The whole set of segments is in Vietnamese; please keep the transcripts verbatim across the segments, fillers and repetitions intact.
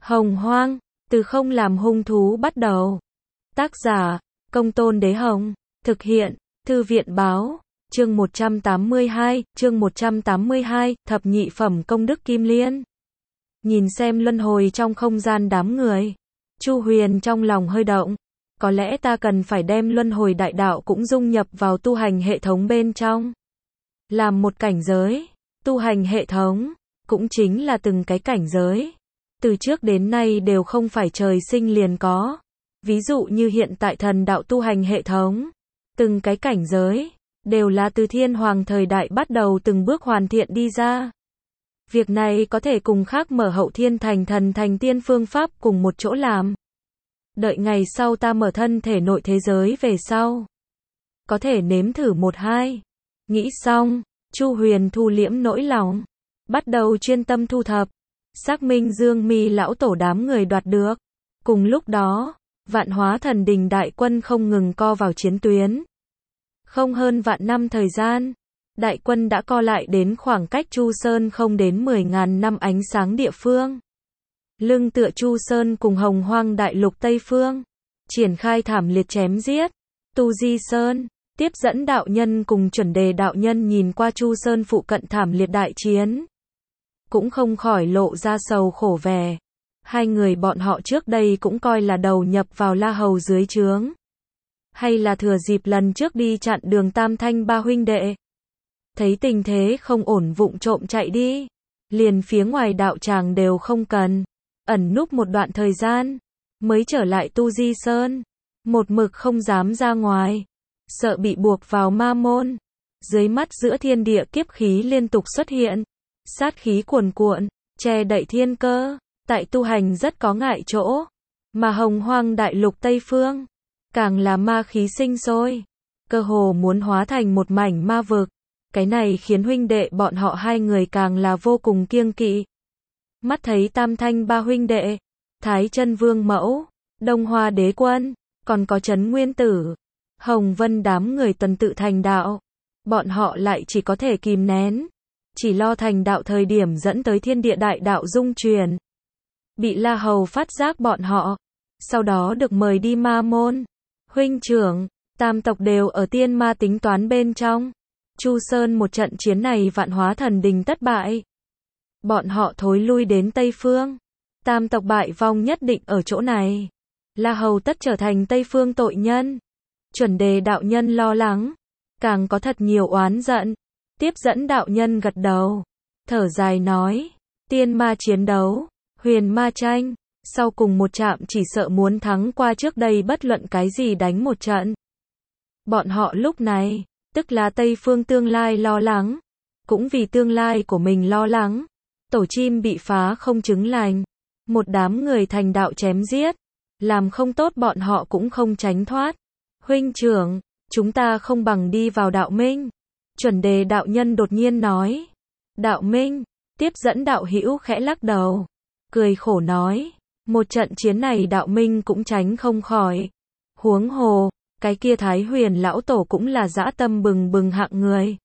Hồng Hoang, từ không làm hung thú bắt đầu. Tác giả, Công Tôn Đế Hồng. Thực hiện, Thư viện Báo. Chương một trăm tám mươi hai, chương một trăm tám mươi hai, thập nhị phẩm công đức kim liên. Nhìn xem luân hồi trong không gian đám người. Chu Huyền trong lòng hơi động. Có lẽ ta cần phải đem luân hồi đại đạo cũng dung nhập vào tu hành hệ thống bên trong. Làm một cảnh giới, tu hành hệ thống, cũng chính là từng cái cảnh giới. Từ trước đến nay đều không phải trời sinh liền có. Ví dụ như hiện tại thần đạo tu hành hệ thống. Từng cái cảnh giới, đều là từ thiên hoàng thời đại bắt đầu từng bước hoàn thiện đi ra. Việc này có thể cùng khác mở hậu thiên thành thần thành tiên phương pháp cùng một chỗ làm. Đợi ngày sau ta mở thân thể nội thế giới về sau. Có thể nếm thử một hai. Nghĩ xong, Chu Huyền thu liễm nỗi lòng. Bắt đầu chuyên tâm thu thập. Xác minh Dương Mi lão tổ đám người đoạt được. Cùng lúc đó, vạn hóa thần đình đại quân không ngừng co vào chiến tuyến. Không hơn vạn năm thời gian, đại quân đã co lại đến khoảng cách Chu Sơn không đến mười ngàn năm ánh sáng địa phương. Lưng tựa Chu Sơn cùng Hồng Hoang đại lục Tây Phương, triển khai thảm liệt chém giết. Tu Di Sơn, tiếp dẫn đạo nhân cùng chuẩn đề đạo nhân nhìn qua Chu Sơn phụ cận thảm liệt đại chiến. Cũng không khỏi lộ ra sầu khổ vẻ. Hai người bọn họ trước đây cũng coi là đầu nhập vào La Hầu dưới trướng. Hay là thừa dịp lần trước đi chặn đường Tam Thanh ba huynh đệ. Thấy tình thế không ổn vụng trộm chạy đi. Liền phía ngoài đạo tràng đều không cần. Ẩn núp một đoạn thời gian. Mới trở lại Tu Di Sơn. Một mực không dám ra ngoài. Sợ bị buộc vào ma môn. Dưới mắt giữa thiên địa kiếp khí liên tục xuất hiện. Sát khí cuồn cuộn, che đậy thiên cơ. Tại tu hành rất có ngại chỗ. Mà Hồng Hoang đại lục Tây Phương, càng là ma khí sinh sôi. Cơ hồ muốn hóa thành một mảnh ma vực. Cái này khiến huynh đệ bọn họ hai người càng là vô cùng kiêng kỵ. Mắt thấy Tam Thanh ba huynh đệ, Thái Chân Vương Mẫu, Đông Hoa Đế Quân, còn có Trấn Nguyên Tử, Hồng Vân đám người tuần tự thành đạo. Bọn họ lại chỉ có thể kìm nén. Chỉ lo thành đạo thời điểm dẫn tới thiên địa đại đạo dung truyền. Bị La Hầu phát giác bọn họ. Sau đó được mời đi ma môn. Huynh trưởng, tam tộc đều ở tiên ma tính toán bên trong. Chu Sơn một trận chiến này vạn hóa thần đình thất bại. Bọn họ thối lui đến Tây Phương. Tam tộc bại vong nhất định ở chỗ này. La Hầu tất trở thành Tây Phương tội nhân. Chuẩn đề đạo nhân lo lắng. Càng có thật nhiều oán giận. Tiếp dẫn đạo nhân gật đầu. Thở dài nói. Tiên ma chiến đấu. Huyền ma tranh. Sau cùng một chạm chỉ sợ muốn thắng qua trước đây bất luận cái gì đánh một trận. Bọn họ lúc này, tức là Tây Phương tương lai lo lắng. Cũng vì tương lai của mình lo lắng. Tổ chim bị phá không chứng lành. Một đám người thành đạo chém giết. Làm không tốt bọn họ cũng không tránh thoát. Huynh trưởng, chúng ta không bằng đi vào đạo minh. Chuẩn đề đạo nhân đột nhiên nói. Đạo minh, tiếp dẫn đạo hữu khẽ lắc đầu. Cười khổ nói. Một trận chiến này đạo minh cũng tránh không khỏi. Huống hồ, cái kia Thái Huyền lão tổ cũng là dã tâm bừng bừng hạng người.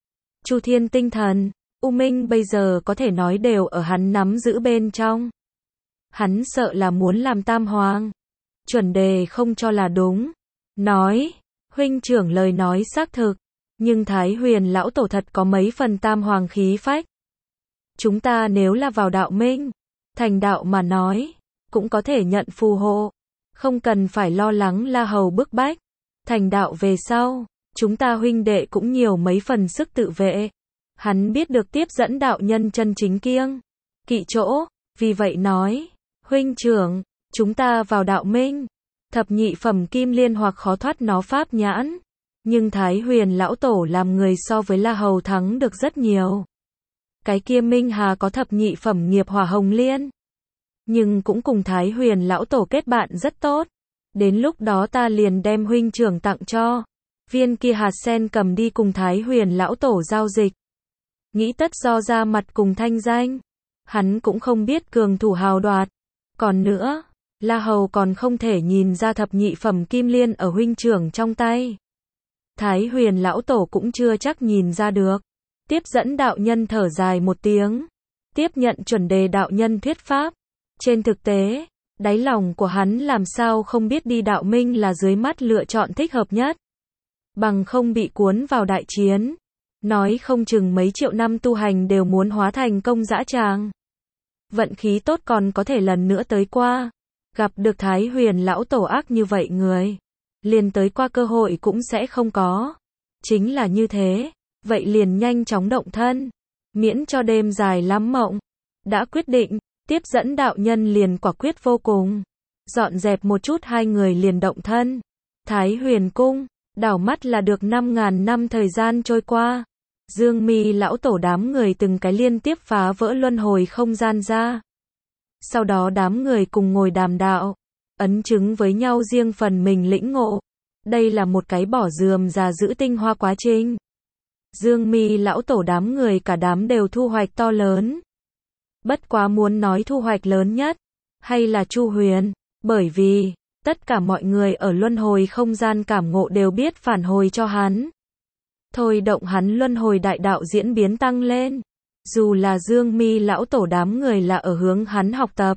Chu Thiên tinh thần, U Minh bây giờ có thể nói đều ở hắn nắm giữ bên trong. Hắn sợ là muốn làm tam hoàng. Chuẩn đề không cho là đúng. Nói, huynh trưởng lời nói xác thực. Nhưng Thái Huyền lão tổ thật có mấy phần tam hoàng khí phách. Chúng ta nếu là vào đạo minh, thành đạo mà nói, cũng có thể nhận phù hộ. Không cần phải lo lắng La Hầu bức bách. Thành đạo về sau, chúng ta huynh đệ cũng nhiều mấy phần sức tự vệ. Hắn biết được tiếp dẫn đạo nhân chân chính kiêng kỵ chỗ, vì vậy nói, huynh trưởng, chúng ta vào đạo minh. Thập nhị phẩm kim liên hoặc khó thoát nó pháp nhãn. Nhưng Thái Huyền lão tổ làm người so với La Hầu thắng được rất nhiều. Cái kia Minh Hà có thập nhị phẩm nghiệp hỏa hồng liên. Nhưng cũng cùng Thái Huyền lão tổ kết bạn rất tốt. Đến lúc đó ta liền đem huynh trưởng tặng cho. Viên kia hạt sen cầm đi cùng Thái Huyền lão tổ giao dịch. Nghĩ tất do ra mặt cùng thanh danh. Hắn cũng không biết cường thủ hào đoạt. Còn nữa, La Hầu còn không thể nhìn ra thập nhị phẩm kim liên ở huynh trưởng trong tay. Thái Huyền lão tổ cũng chưa chắc nhìn ra được. Tiếp dẫn đạo nhân thở dài một tiếng. Tiếp nhận chuẩn đề đạo nhân thuyết pháp. Trên thực tế, đáy lòng của hắn làm sao không biết đi đạo minh là dưới mắt lựa chọn thích hợp nhất. Bằng không bị cuốn vào đại chiến. Nói không chừng mấy triệu năm tu hành đều muốn hóa thành công dã tràng. Vận khí tốt còn có thể lần nữa tới qua. Gặp được Thái Huyền lão tổ ác như vậy người. Liền tới qua cơ hội cũng sẽ không có. Chính là như thế. Vậy liền nhanh chóng động thân. Miễn cho đêm dài lắm mộng. Đã quyết định, tiếp dẫn đạo nhân liền quả quyết vô cùng. Dọn dẹp một chút hai người liền động thân. Thái Huyền cung, đảo mắt là được năm ngàn năm thời gian trôi qua. Dương Mi lão tổ đám người từng cái liên tiếp phá vỡ luân hồi không gian ra. Sau đó đám người cùng ngồi đàm đạo, ấn chứng với nhau riêng phần mình lĩnh ngộ. Đây là một cái bỏ dườm già giữ tinh hoa quá trình. Dương Mi lão tổ đám người cả đám đều thu hoạch to lớn. Bất quá muốn nói thu hoạch lớn nhất, hay là Chu Huyền, bởi vì, tất cả mọi người ở luân hồi không gian cảm ngộ đều biết phản hồi cho hắn. Thôi động hắn luân hồi đại đạo diễn biến tăng lên. Dù là Dương Mi lão tổ đám người là ở hướng hắn học tập.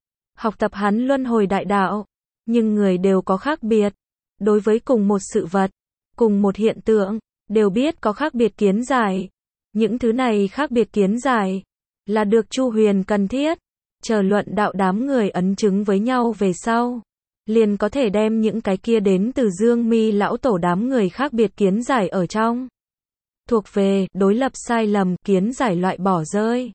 Học tập hắn luân hồi đại đạo. Nhưng người đều có khác biệt. Đối với cùng một sự vật, cùng một hiện tượng, đều biết có khác biệt kiến giải. Những thứ này khác biệt kiến giải, là được Chu Huyền cần thiết. Chờ luận đạo đám người ấn chứng với nhau về sau. Liền có thể đem những cái kia đến từ Dương Mi lão tổ đám người khác biệt kiến giải ở trong. Thuộc về, đối lập sai lầm, kiến giải loại bỏ rơi.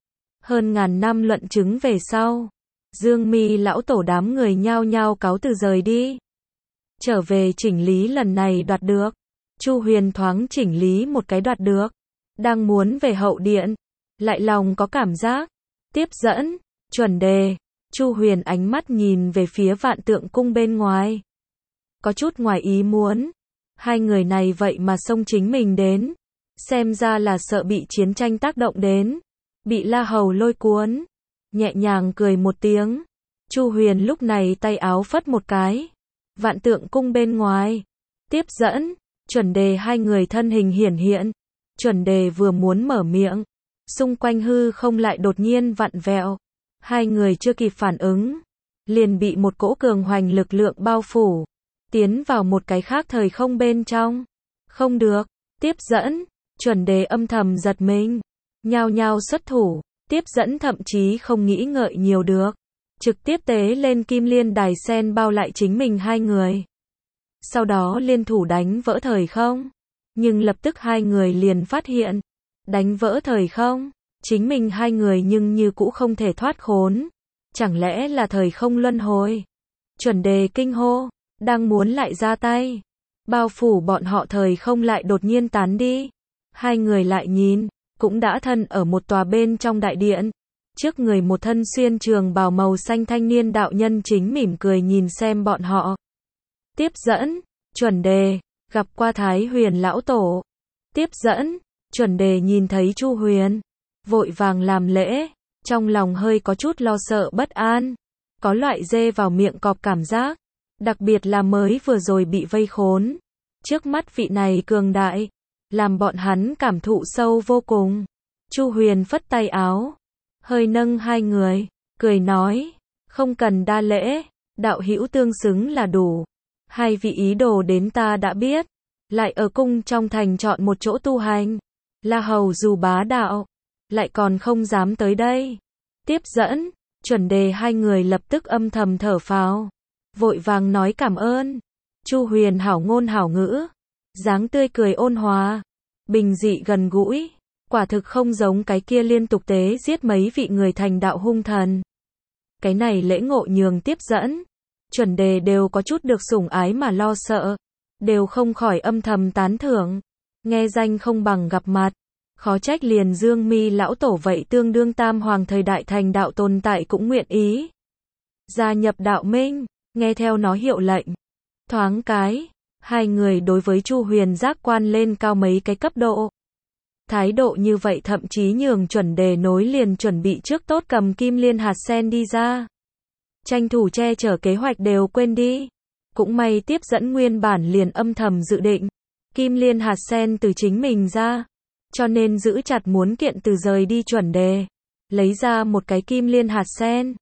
Hơn ngàn năm luận chứng về sau. Dương Mi lão tổ đám người nhao nhao cáo từ rời đi. Trở về chỉnh lý lần này đoạt được. Chu Huyền thoáng chỉnh lý một cái đoạt được. Đang muốn về hậu điện. Lại lòng có cảm giác. Tiếp dẫn, chuẩn đề. Chu Huyền ánh mắt nhìn về phía vạn tượng cung bên ngoài. Có chút ngoài ý muốn. Hai người này vậy mà xông chính mình đến. Xem ra là sợ bị chiến tranh tác động đến. Bị La Hầu lôi cuốn. Nhẹ nhàng cười một tiếng. Chu Huyền lúc này tay áo phất một cái. Vạn tượng cung bên ngoài. Tiếp dẫn, chuẩn đề hai người thân hình hiển hiện. Chuẩn đề vừa muốn mở miệng. Xung quanh hư không lại đột nhiên vặn vẹo. Hai người chưa kịp phản ứng. Liền bị một cỗ cường hoành lực lượng bao phủ. Tiến vào một cái khác thời không bên trong. Không được. Tiếp dẫn, chuẩn đề âm thầm giật mình. Nhao nhao xuất thủ. Tiếp dẫn thậm chí không nghĩ ngợi nhiều được. Trực tiếp tế lên kim liên đài sen bao lại chính mình hai người. Sau đó liên thủ đánh vỡ thời không. Nhưng lập tức hai người liền phát hiện. Đánh vỡ thời không. Chính mình hai người nhưng như cũ không thể thoát khốn. Chẳng lẽ là thời không luân hồi? Chuẩn đề kinh hô. Đang muốn lại ra tay. Bao phủ bọn họ thời không lại đột nhiên tán đi. Hai người lại nhìn. Cũng đã thân ở một tòa bên trong đại điện. Trước người một thân xuyên trường bào màu xanh thanh niên đạo nhân chính mỉm cười nhìn xem bọn họ. Tiếp dẫn, chuẩn đề, gặp qua Thái Huyền lão tổ. Tiếp dẫn, chuẩn đề nhìn thấy Chu Huyền. Vội vàng làm lễ, trong lòng hơi có chút lo sợ bất an. Có loại dê vào miệng cọp cảm giác. Đặc biệt là mới vừa rồi bị vây khốn. Trước mắt vị này cường đại. Làm bọn hắn cảm thụ sâu vô cùng. Chu Huyền phất tay áo. Hơi nâng hai người. Cười nói. Không cần đa lễ. Đạo hữu tương xứng là đủ. Hai vị ý đồ đến ta đã biết. Lại ở cung trong thành chọn một chỗ tu hành. La Hầu dù bá đạo. Lại còn không dám tới đây. Tiếp dẫn. Chuẩn đề hai người lập tức âm thầm thở phào. Vội vàng nói cảm ơn. Chu Huyền hảo ngôn hảo ngữ. Dáng tươi cười ôn hòa. Bình dị gần gũi. Quả thực không giống cái kia liên tục tế giết mấy vị người thành đạo hung thần. Cái này lễ ngộ nhường tiếp dẫn. Chuẩn đề đều có chút được sủng ái mà lo sợ. Đều không khỏi âm thầm tán thưởng. Nghe danh không bằng gặp mặt. Khó trách liền Dương Mi lão tổ vậy tương đương tam hoàng thời đại thành đạo tồn tại cũng nguyện ý. Gia nhập đạo minh, nghe theo nó hiệu lệnh. Thoáng cái, hai người đối với Chu Huyền giác quan lên cao mấy cái cấp độ. Thái độ như vậy thậm chí nhường chuẩn đề nối liền chuẩn bị trước tốt cầm kim liên hạt sen đi ra. Tranh thủ che chở kế hoạch đều quên đi. Cũng may tiếp dẫn nguyên bản liền âm thầm dự định. Kim liên hạt sen từ chính mình ra. Cho nên giữ chặt muốn kiện từ rời đi chuẩn đề. Lấy ra một cái kim liên hạt sen.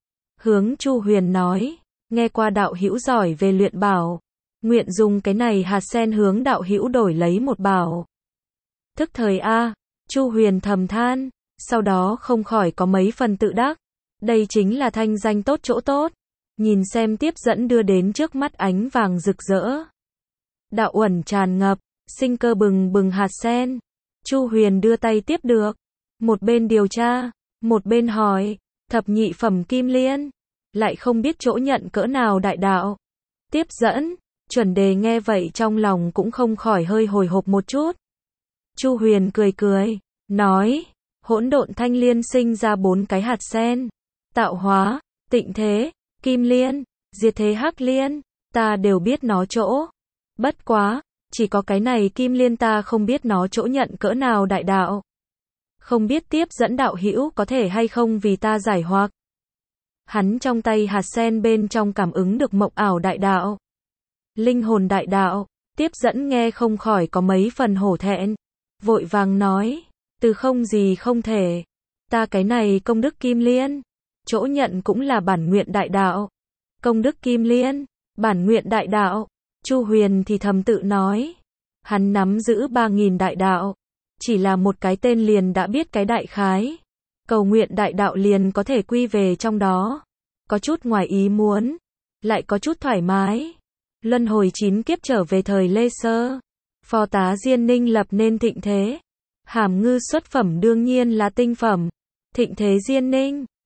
hướng Chu Huyền nói, nghe qua đạo hữu giỏi về luyện bảo, nguyện dùng cái này hạt sen hướng đạo hữu đổi lấy một bảo. Thức thời a, Chu Huyền thầm than, sau đó không khỏi có mấy phần tự đắc, đây chính là thanh danh tốt chỗ tốt, nhìn xem tiếp dẫn đưa đến trước mắt ánh vàng rực rỡ. Đạo uẩn tràn ngập, sinh cơ bừng bừng hạt sen, Chu Huyền đưa tay tiếp được, một bên điều tra, một bên hỏi, thập nhị phẩm kim liên, lại không biết chỗ nhận cỡ nào đại đạo. Tiếp dẫn, chuẩn đề nghe vậy trong lòng cũng không khỏi hơi hồi hộp một chút. Chu Huyền cười cười, nói, hỗn độn thanh liên sinh ra bốn cái hạt sen, tạo hóa, tịnh thế, kim liên, diệt thế hắc liên, ta đều biết nó chỗ. Bất quá, chỉ có cái này kim liên ta không biết nó chỗ nhận cỡ nào đại đạo. Không biết tiếp dẫn đạo hữu có thể hay không vì ta giải hoặc. Hắn trong tay hạt sen bên trong cảm ứng được mộng ảo đại đạo, linh hồn đại đạo, tiếp dẫn nghe không khỏi có mấy phần hổ thẹn, vội vàng nói, từ không gì không thể, ta cái này công đức kim liên, chỗ nhận cũng là bản nguyện đại đạo. Công đức kim liên, bản nguyện đại đạo, Chu Huyền thì thầm tự nói, hắn nắm giữ ba nghìn đại đạo, chỉ là một cái tên liền đã biết cái đại khái, cầu nguyện đại đạo liền có thể quy về trong đó, có chút ngoài ý muốn, lại có chút thoải mái. Luân hồi chín kiếp trở về thời Lê Sơ, phò tá Diên Ninh lập nên thịnh thế, Hàm Ngư xuất phẩm đương nhiên là tinh phẩm, thịnh thế Diên Ninh,